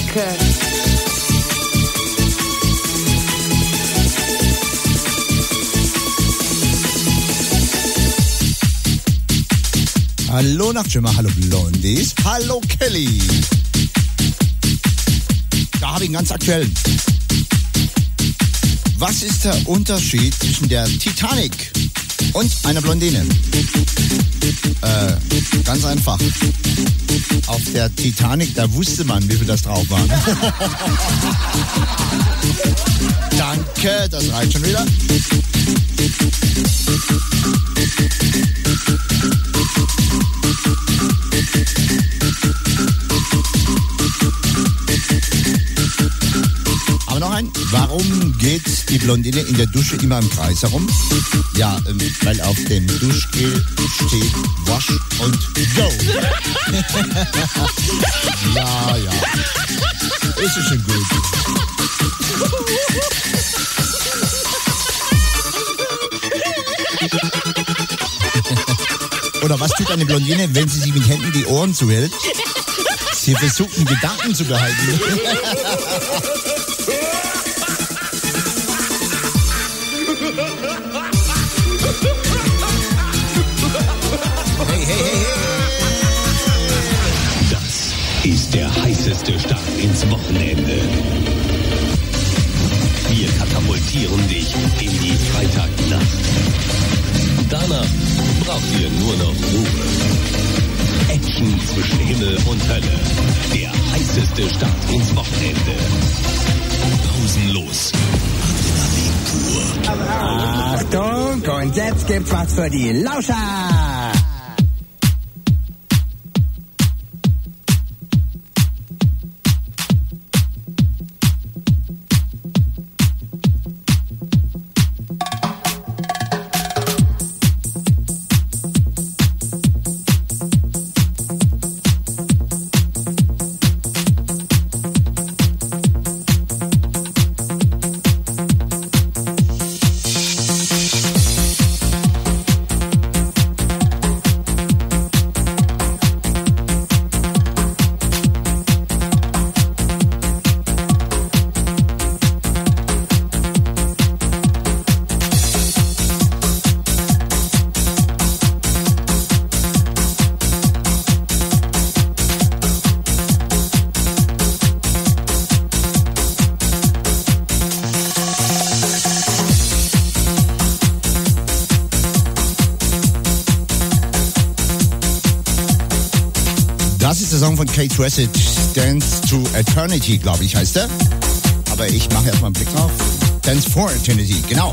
Danke. Hallo Nachtschwimmer, hallo Blondies, hallo Kelly. Da habe ich einen ganz aktuellen. Was ist der Unterschied zwischen der Titanic und einer Blondine? Ganz einfach. Auf der Titanic, da wusste man, wie viel das drauf war. Danke, das reicht schon wieder. Aber noch ein, warum geht die Blondine in der Dusche immer im Kreis herum? Ja, weil auf dem Duschgel steht Wash und Go. Ja. Ist ja schon gut. Oder was tut eine Blondine, wenn sie sich mit Händen die Ohren zuhält? Sie versuchen, Gedanken zu behalten. Hey. Das ist der heißeste Start ins Wochenende. Wir katapultieren dich in die Freitagnacht. Danach braucht ihr nur noch Ruhe. Action zwischen Himmel und Hölle. Der heißeste Start ins Wochenende. Pausenlos. Adrenalin pur. Achtung, und jetzt gibt's was für die Lauscher. Das ist der Song von Kate Ressett, Dance to Eternity, glaube ich, heißt er. Aber ich mache erstmal einen Blick drauf. Dance for Eternity, genau.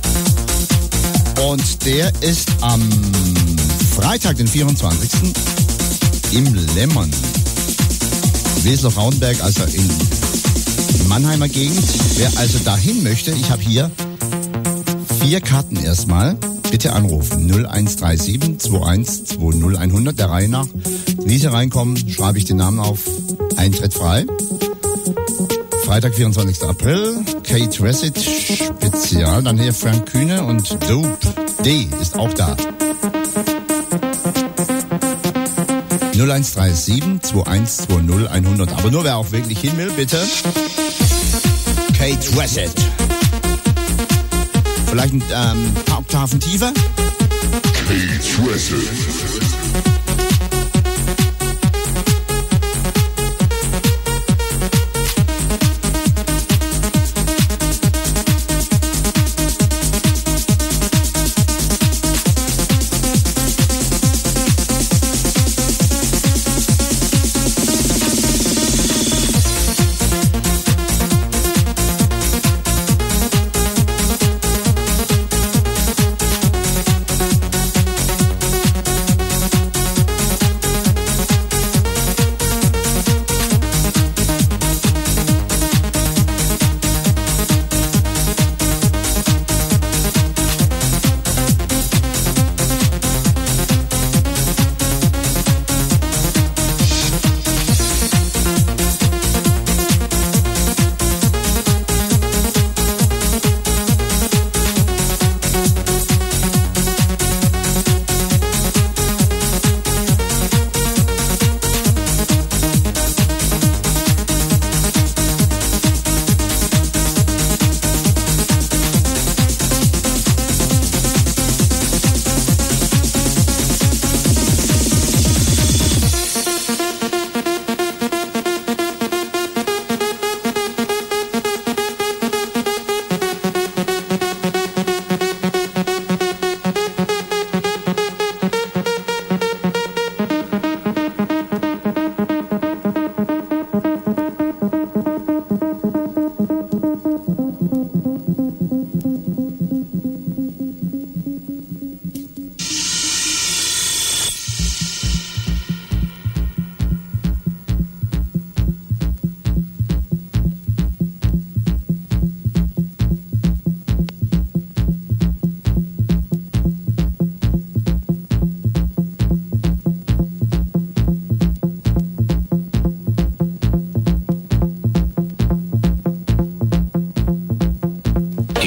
Und der ist am Freitag, den 24. im Lemmern. Wesel-Frauenberg, also in Mannheimer Gegend. Wer also dahin möchte, ich habe hier 4 Karten erstmal. Bitte anrufen 0137 21 20 100 der Reihe nach. Wie Sie reinkommen, schreibe ich den Namen auf. Eintritt frei. Freitag, 24. April. Kate Ressett Spezial. Dann hier Frank Kühne und Dope D ist auch da. 0137 21 20 100. Aber nur wer auch wirklich hin will, bitte. Kate Ressett. Vielleicht ein paar Oktaven tiefer. Kate Ressett.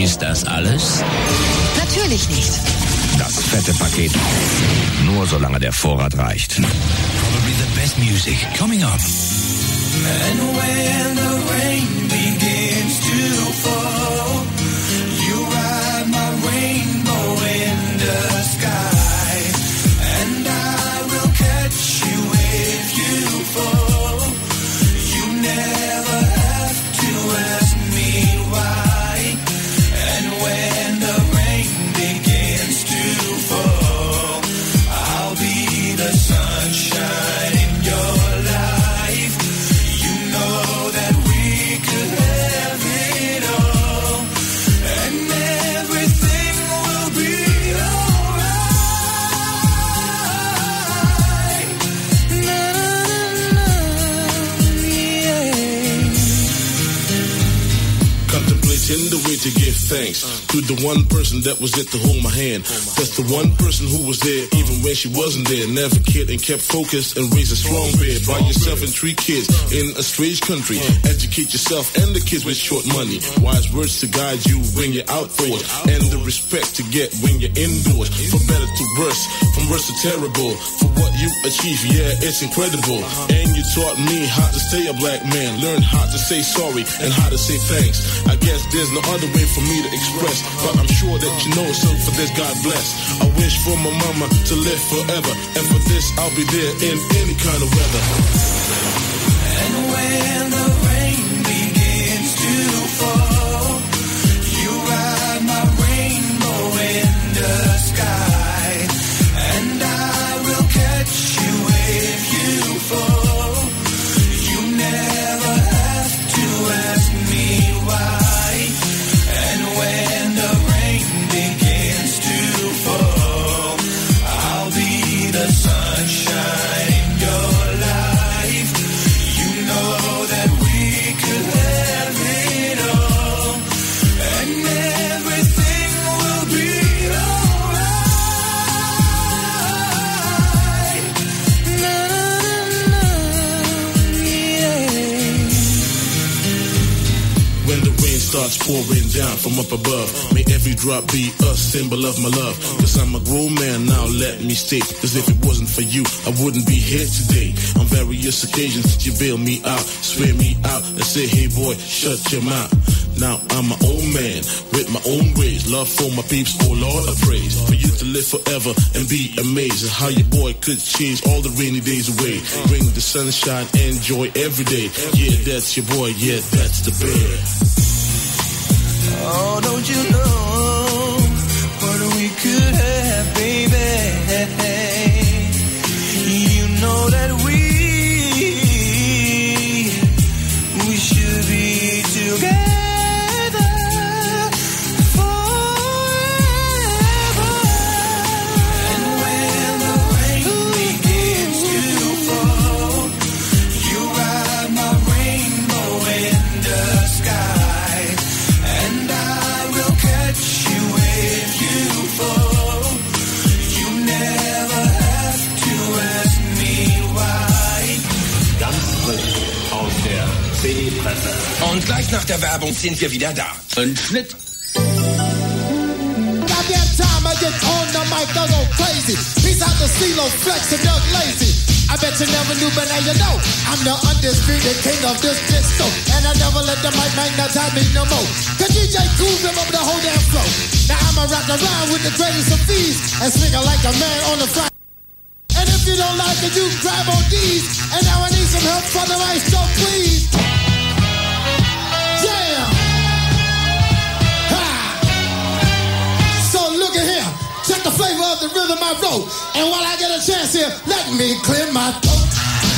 Ist das alles? Natürlich nicht. Das fette Paket. Nur solange der Vorrat reicht. Probably the best music coming up. And when the rain begins to fall, you ride my rainbow in the sky, and I will catch you if you fall. You never have to ask me why. And when the rain begins to fall, I'll be the sunshine in your life. You know that we could have it all, and everything will be alright. Na, na, na, yeah. Contemplating the way to give thanks to the one person that was there to hold my hand. That's the one person who was there even when she wasn't there. Never cared and kept focused and raised a strong bear. By yourself and 3 kids in a strange country. Educate yourself and the kids with short money. Wise words to guide you when you're outdoors, and the respect to get when you're indoors. For better to worse, from worse to terrible. For what you achieve, yeah, it's incredible. And you taught me how to stay a black man. Learn how to say sorry and how to say thanks. I guess there's no other way for me to express, but I'm sure that you know, so for this God bless. I wish for my mama to live forever, and for this I'll be there in any kind of weather. And when the rain begins to fall, you ride my rainbow in the sky, and I will catch you if you fall. You never have to ask me why. And when the rain begins to fall, I'll be the sunshine in your life. You know that we could have it all, and everything will be alright. Na, na, na, yeah. When the rain starts pouring down from up above, may every drop be a symbol of my love. Cause I'm a grown man now, let me state. Cause if it wasn't for you, I wouldn't be here today. On various occasions, you bail me out, swear me out, and say, hey boy, shut your mouth. Now I'm my own man, with my own ways. Love for my peeps, oh Lord, I praise. For you to live forever and be amazed at how your boy could change all the rainy days away. Bring the sunshine and joy every day. Yeah, that's your boy, yeah, that's the bear. Oh, don't you know what we could have, baby? You know that we should be together forever. And when the rain begins to fall, you ride my rainbow in the sky, and I will catch you if you fall. You never have to ask me why. Ganz frisch aus der CD-Presse. Und gleich nach der Werbung sind wir wieder da. Und Schnitt. Goddamn time I get on the mic, I go crazy. Peace out to CeeLo, Flex, and Doug Lazy. I bet you never knew, but now you know. I'm the undisputed king of this disco, and I never let the mic magnetize me no more. Cause DJ Cool remember the whole damn flow. Now I'ma rock around with the greatest of these, and swing like a man on the fly. And if you don't like it, you can grab on these. And now I need some help from the maestro, please. Yeah! Ha! So look at here. Check the flavor of the rhythm I wrote. And while I get a chance here, let me clear my throat.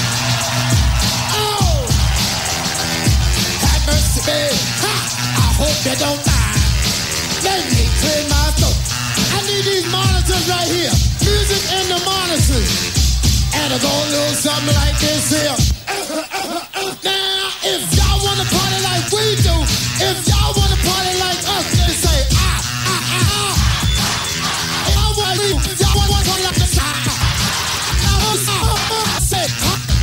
Oh! Have mercy, babe. Ha! I hope you don't mind. Let me clear my throat. I need these monitors right here. Music in the monitors. And I go a little something like this here. Now, if y'all wanna party like we do, if y'all wanna party like us, then say ah, ah, ah, ah. Y'all wanna party like this,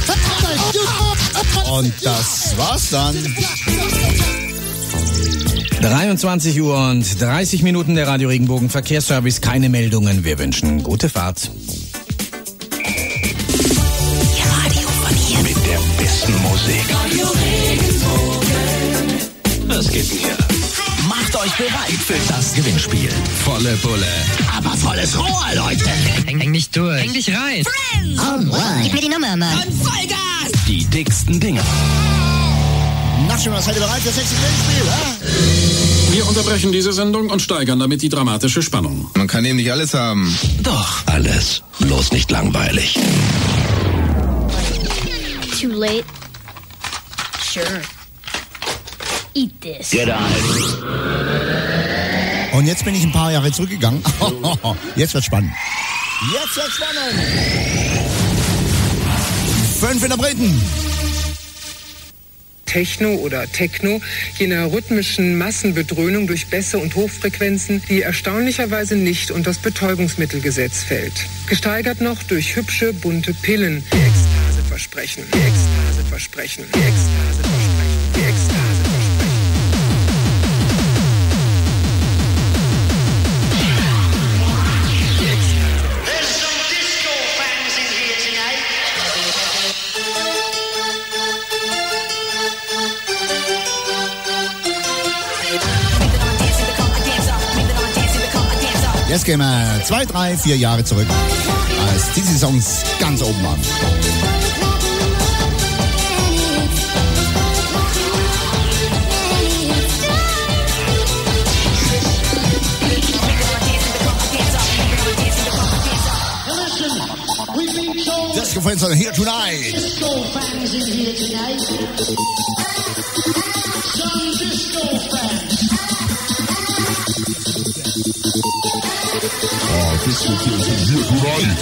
Und das war's dann. 23 Uhr und 30 Minuten der Radio Regenbogen Verkehrsservice. Keine Meldungen. Wir wünschen gute Fahrt. Ihr Radio von hier. Mit der besten Musik. Radio Regenbogen. Was geht denn hier? Macht euch bereit für das Gewinnspiel. Volle Pulle. Aber volles Rohr, Leute. Häng nicht durch. Häng dich rein. Friends! Gib mir die Nummer, Mann. Und Vollgas! Die dicksten Dinger. Nachschimmer, seid ihr bereit für das nächste Gewinnspiel? Wir unterbrechen diese Sendung und steigern damit die dramatische Spannung. Man kann eben nicht alles haben. Doch, alles. Bloß nicht langweilig. Too late. Sure. Eat this. Get on it. Und jetzt bin ich ein paar Jahre zurückgegangen. Jetzt wird's spannend. Jetzt wird's spannend. 5 Interpreten. Techno oder Techno, jener rhythmischen Massenbedröhnung durch Bässe und Hochfrequenzen, die erstaunlicherweise nicht unter das Betäubungsmittelgesetz fällt. Gesteigert noch durch hübsche, bunte Pillen, die Ekstase versprechen, die Ekstase versprechen, die Ekstase versprechen, die Ekstase versprechen. Jetzt gehen wir 2, 3, 4 Jahre zurück, als diese Songs ganz oben waren. Disco Friends are here tonight. Disco fans in here tonight. Some disco fans. Disco Friends are here tonight.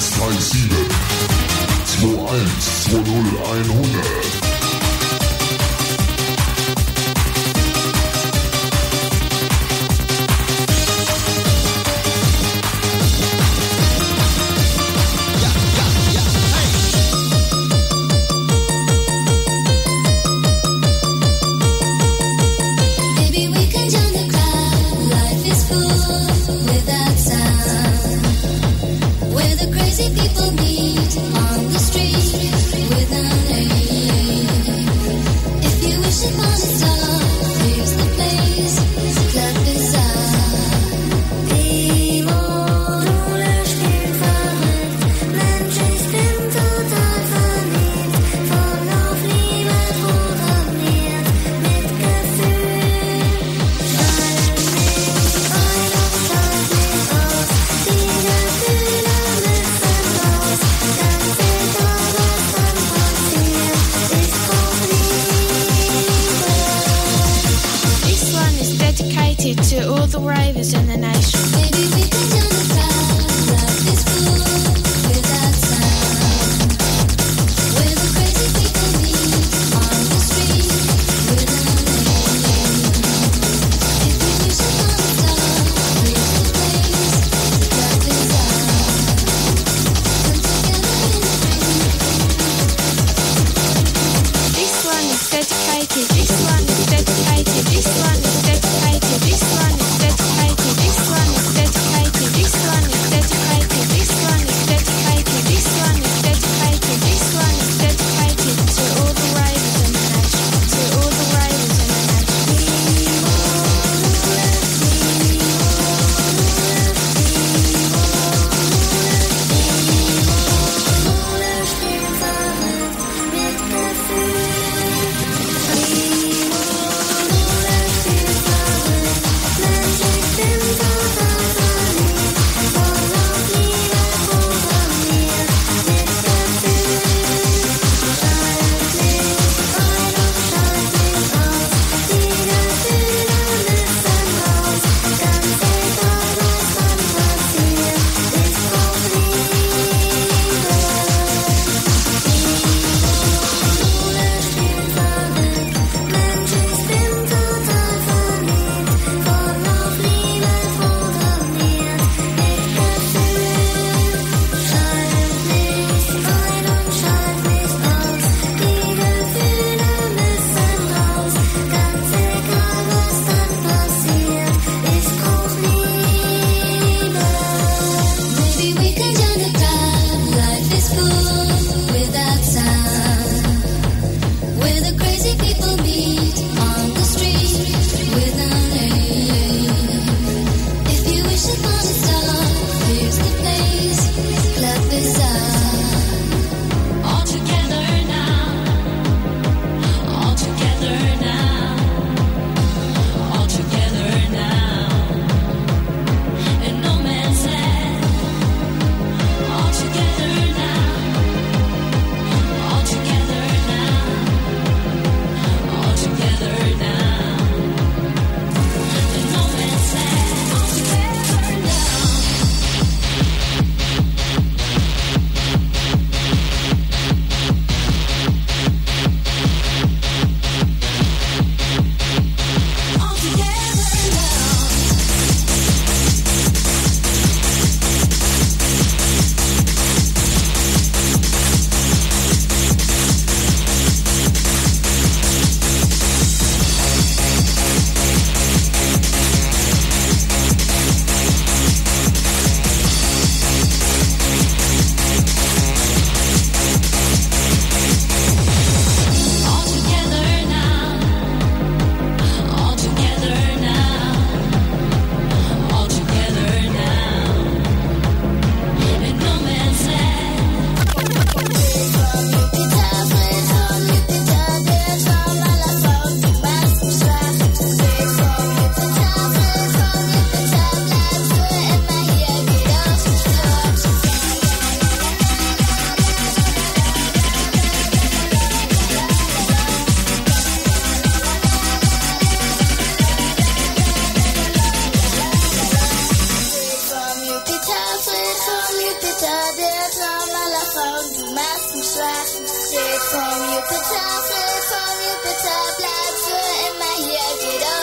0137 2120 100. People meet on the street with an aim. If you wish upon a star, here's the place. Club Bizarre. Roller spielt verrückt. Mensch, ich bin total verliebt. Voll auf Liebe programmiert. Mit Gefühl. Schalt mich ein und schalt mich aus. Die Gefühle müssen raus. Ganz egal, was dann passiert. Ich brauch This one is dedicated to all the ravers in the nation. Maybe we can turn the crowd. Life is full without sound. Where the crazy people meet on the street with an aim. If you wish upon a star, here's the place. Club Bizarre. Come together in the dream. This one is dedicated. This one is dedicated. This one is dedicated. This one is dedicated. This one is dedicated. This one is dedicated. This one is dedicated. This one is dedicated. This one is dedicated to all the ravers in the nation. To all the ravers in the nation. Roller spielt verrückt mit Gefühl. Roller spielt verrückt. Mensch, ich bin total verliebt. Voll auf Liebe programmiert. Mit Gefühl. Schalt mich ein und schalt mich aus. Die Gefühle müssen raus. Ganz egal, was dann passiert. Ich brauch Liebe. Roller spielt verrückt. Mensch, ich bin total verliebt. Voll auf Liebe programmiert. Mit Gefühl. Schalt mich ein und schalt mich aus. Die Gefühle müssen raus. Ganz egal, was dann passiert. Ich brauch Liebe. Maybe we can join the crowd. Life is full without sound. Where the crazy people meet on the street with an aim. If you wish upon a star, here's the place. Club Bizarre. All together now. All together now. All together now. In no man's land. All together now. Frauen, du machst mich schwach. Red vom Jupiter, bleib für immer hier, geh doch